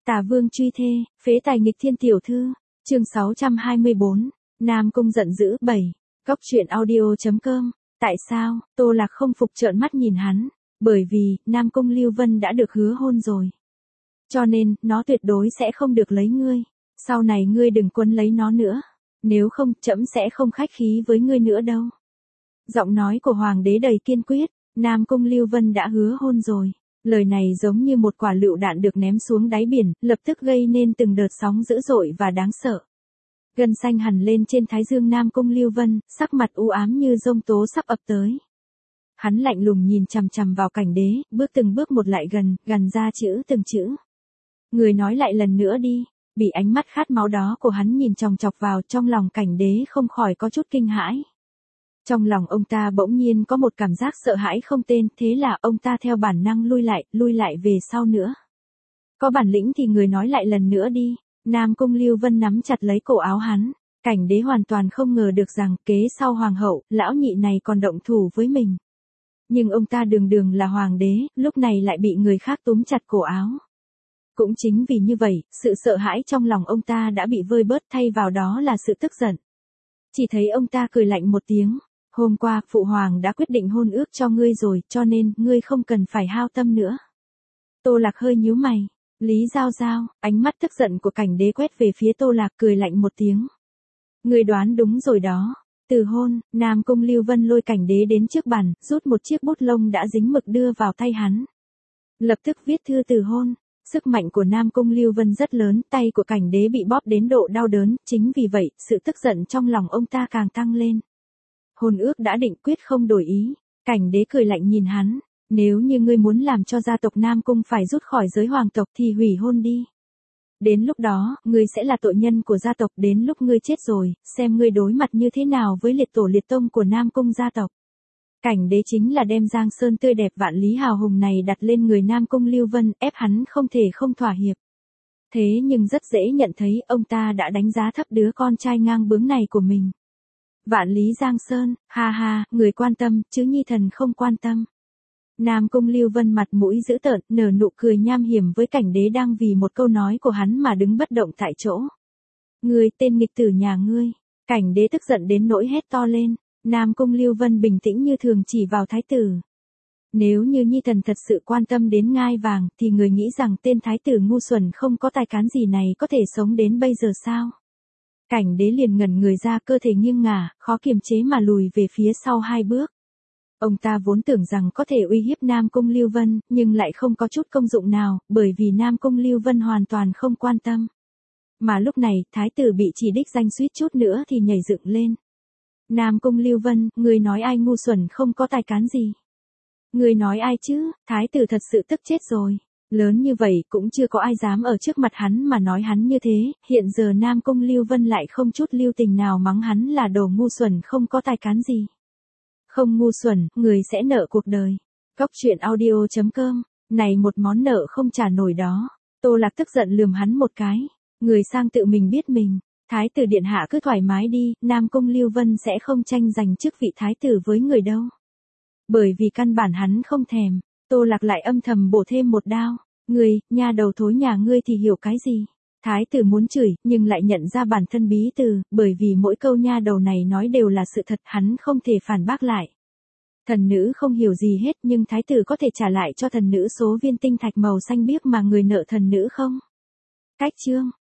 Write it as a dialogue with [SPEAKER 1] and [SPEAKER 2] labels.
[SPEAKER 1] Tả Vương truy thê, phế tài nghịch thiên tiểu thư. Chương 624. Nam Cung giận dữ 7. Góc truyện audio.com. Tại sao? Tô Lạc không phục trợn mắt nhìn hắn, bởi vì Nam Cung Lưu Vân đã được hứa hôn rồi. Cho nên, nó tuyệt đối sẽ không được lấy ngươi. Sau này ngươi đừng quấn lấy nó nữa. Nếu không, trẫm sẽ không khách khí với ngươi nữa đâu. Giọng nói của hoàng đế đầy kiên quyết. Nam Cung Lưu Vân đã hứa hôn rồi. Lời này giống như một quả lựu đạn được ném xuống đáy biển, lập tức gây nên từng đợt sóng dữ dội và đáng sợ. Gân xanh hằn lên trên thái dương Nam Cung Lưu Vân, sắc mặt u ám như giông tố sắp ập tới. Hắn lạnh lùng nhìn chằm chằm vào Cảnh Đế, bước từng bước một lại gần ra chữ từng chữ. Người nói lại lần nữa đi. Bị ánh mắt khát máu đó của hắn nhìn chòng chọc vào, trong lòng Cảnh Đế không khỏi có chút kinh hãi. Trong lòng ông ta bỗng nhiên có một cảm giác sợ hãi không tên, thế là ông ta theo bản năng lui lại về sau nữa. Có bản lĩnh thì người nói lại lần nữa đi. Nam Cung Lưu Vân nắm chặt lấy cổ áo hắn. Cảnh Đế hoàn toàn không ngờ được rằng kế sau hoàng hậu, lão nhị này còn động thủ với mình. Nhưng ông ta đường là hoàng đế, lúc này lại bị người khác túm chặt cổ áo. Cũng chính vì như vậy, sự sợ hãi trong lòng ông ta đã bị vơi bớt, thay vào đó là sự tức giận. Chỉ thấy ông ta cười lạnh một tiếng. Hôm qua, phụ hoàng đã quyết định hôn ước cho ngươi rồi, cho nên, ngươi không cần phải hao tâm nữa. Tô Lạc hơi nhíu mày. Lý Giao Giao, ánh mắt tức giận của Cảnh Đế quét về phía Tô Lạc, cười lạnh một tiếng. Ngươi đoán đúng rồi đó. Từ hôn, Nam Cung Lưu Vân lôi Cảnh Đế đến trước bàn, rút một chiếc bút lông đã dính mực đưa vào tay hắn. Lập tức viết thư từ hôn. Sức mạnh của Nam Cung Lưu Vân rất lớn, tay của Cảnh Đế bị bóp đến độ đau đớn, chính vì vậy, sự tức giận trong lòng ông ta càng tăng lên. Hôn ước đã định, quyết không đổi ý. Cảnh Đế cười lạnh nhìn hắn. Nếu như ngươi muốn làm cho gia tộc Nam Cung phải rút khỏi giới hoàng tộc thì hủy hôn đi. Đến lúc đó, ngươi sẽ là tội nhân của gia tộc, đến lúc ngươi chết rồi, xem ngươi đối mặt như thế nào với liệt tổ liệt tông của Nam Cung gia tộc. Cảnh Đế chính là đem giang sơn tươi đẹp vạn lý hào hùng này đặt lên người Nam Cung Lưu Vân, ép hắn không thể không thỏa hiệp. Thế nhưng rất dễ nhận thấy ông ta đã đánh giá thấp đứa con trai ngang bướng này của mình. Vạn lý giang sơn, ha ha, người quan tâm, chứ nhi thần không quan tâm. Nam Cung Lưu Vân mặt mũi dữ tợn, nở nụ cười nham hiểm với Cảnh Đế đang vì một câu nói của hắn mà đứng bất động tại chỗ. Ngươi, tên nghịch tử nhà ngươi. Cảnh Đế tức giận đến nỗi hét to lên. Nam Cung Lưu Vân bình tĩnh như thường chỉ vào thái tử. Nếu như nhi thần thật sự quan tâm đến ngai vàng, thì người nghĩ rằng tên thái tử ngu xuẩn không có tài cán gì này có thể sống đến bây giờ sao? Cảnh Đế liền ngẩn người ra, cơ thể nghiêng ngả, khó kiềm chế mà lùi về phía sau 2 bước. Ông ta vốn tưởng rằng có thể uy hiếp Nam Cung Lưu Vân, nhưng lại không có chút công dụng nào, bởi vì Nam Cung Lưu Vân hoàn toàn không quan tâm. Mà lúc này, thái tử bị chỉ đích danh suýt chút nữa thì nhảy dựng lên. Nam Cung Lưu Vân, người nói ai ngu xuẩn không có tài cán gì? Người nói ai chứ? Thái tử thật sự tức chết rồi. Lớn như vậy cũng chưa có ai dám ở trước mặt hắn mà nói hắn như thế, hiện giờ Nam Cung Lưu Vân lại không chút lưu tình nào mắng hắn là đồ ngu xuẩn không có tài cán gì. Không ngu xuẩn, người sẽ nợ cuộc đời. Góc truyện audio.com, này một món nợ không trả nổi đó. Tô Lạc tức giận lườm hắn một cái. Người sang tự mình biết mình. Thái tử điện hạ cứ thoải mái đi, Nam Cung Lưu Vân sẽ không tranh giành chức vị thái tử với người đâu. Bởi vì căn bản hắn không thèm. Tô Lạc lại âm thầm bổ thêm một đao. Ngươi, nha đầu thối nhà ngươi thì hiểu cái gì? Thái tử muốn chửi, nhưng lại nhận ra bản thân bí từ, bởi vì mỗi câu nha đầu này nói đều là sự thật, hắn không thể phản bác lại. Thần nữ không hiểu gì hết, nhưng thái tử có thể trả lại cho thần nữ số viên tinh thạch màu xanh biếc mà người nợ thần nữ không? Cách chương,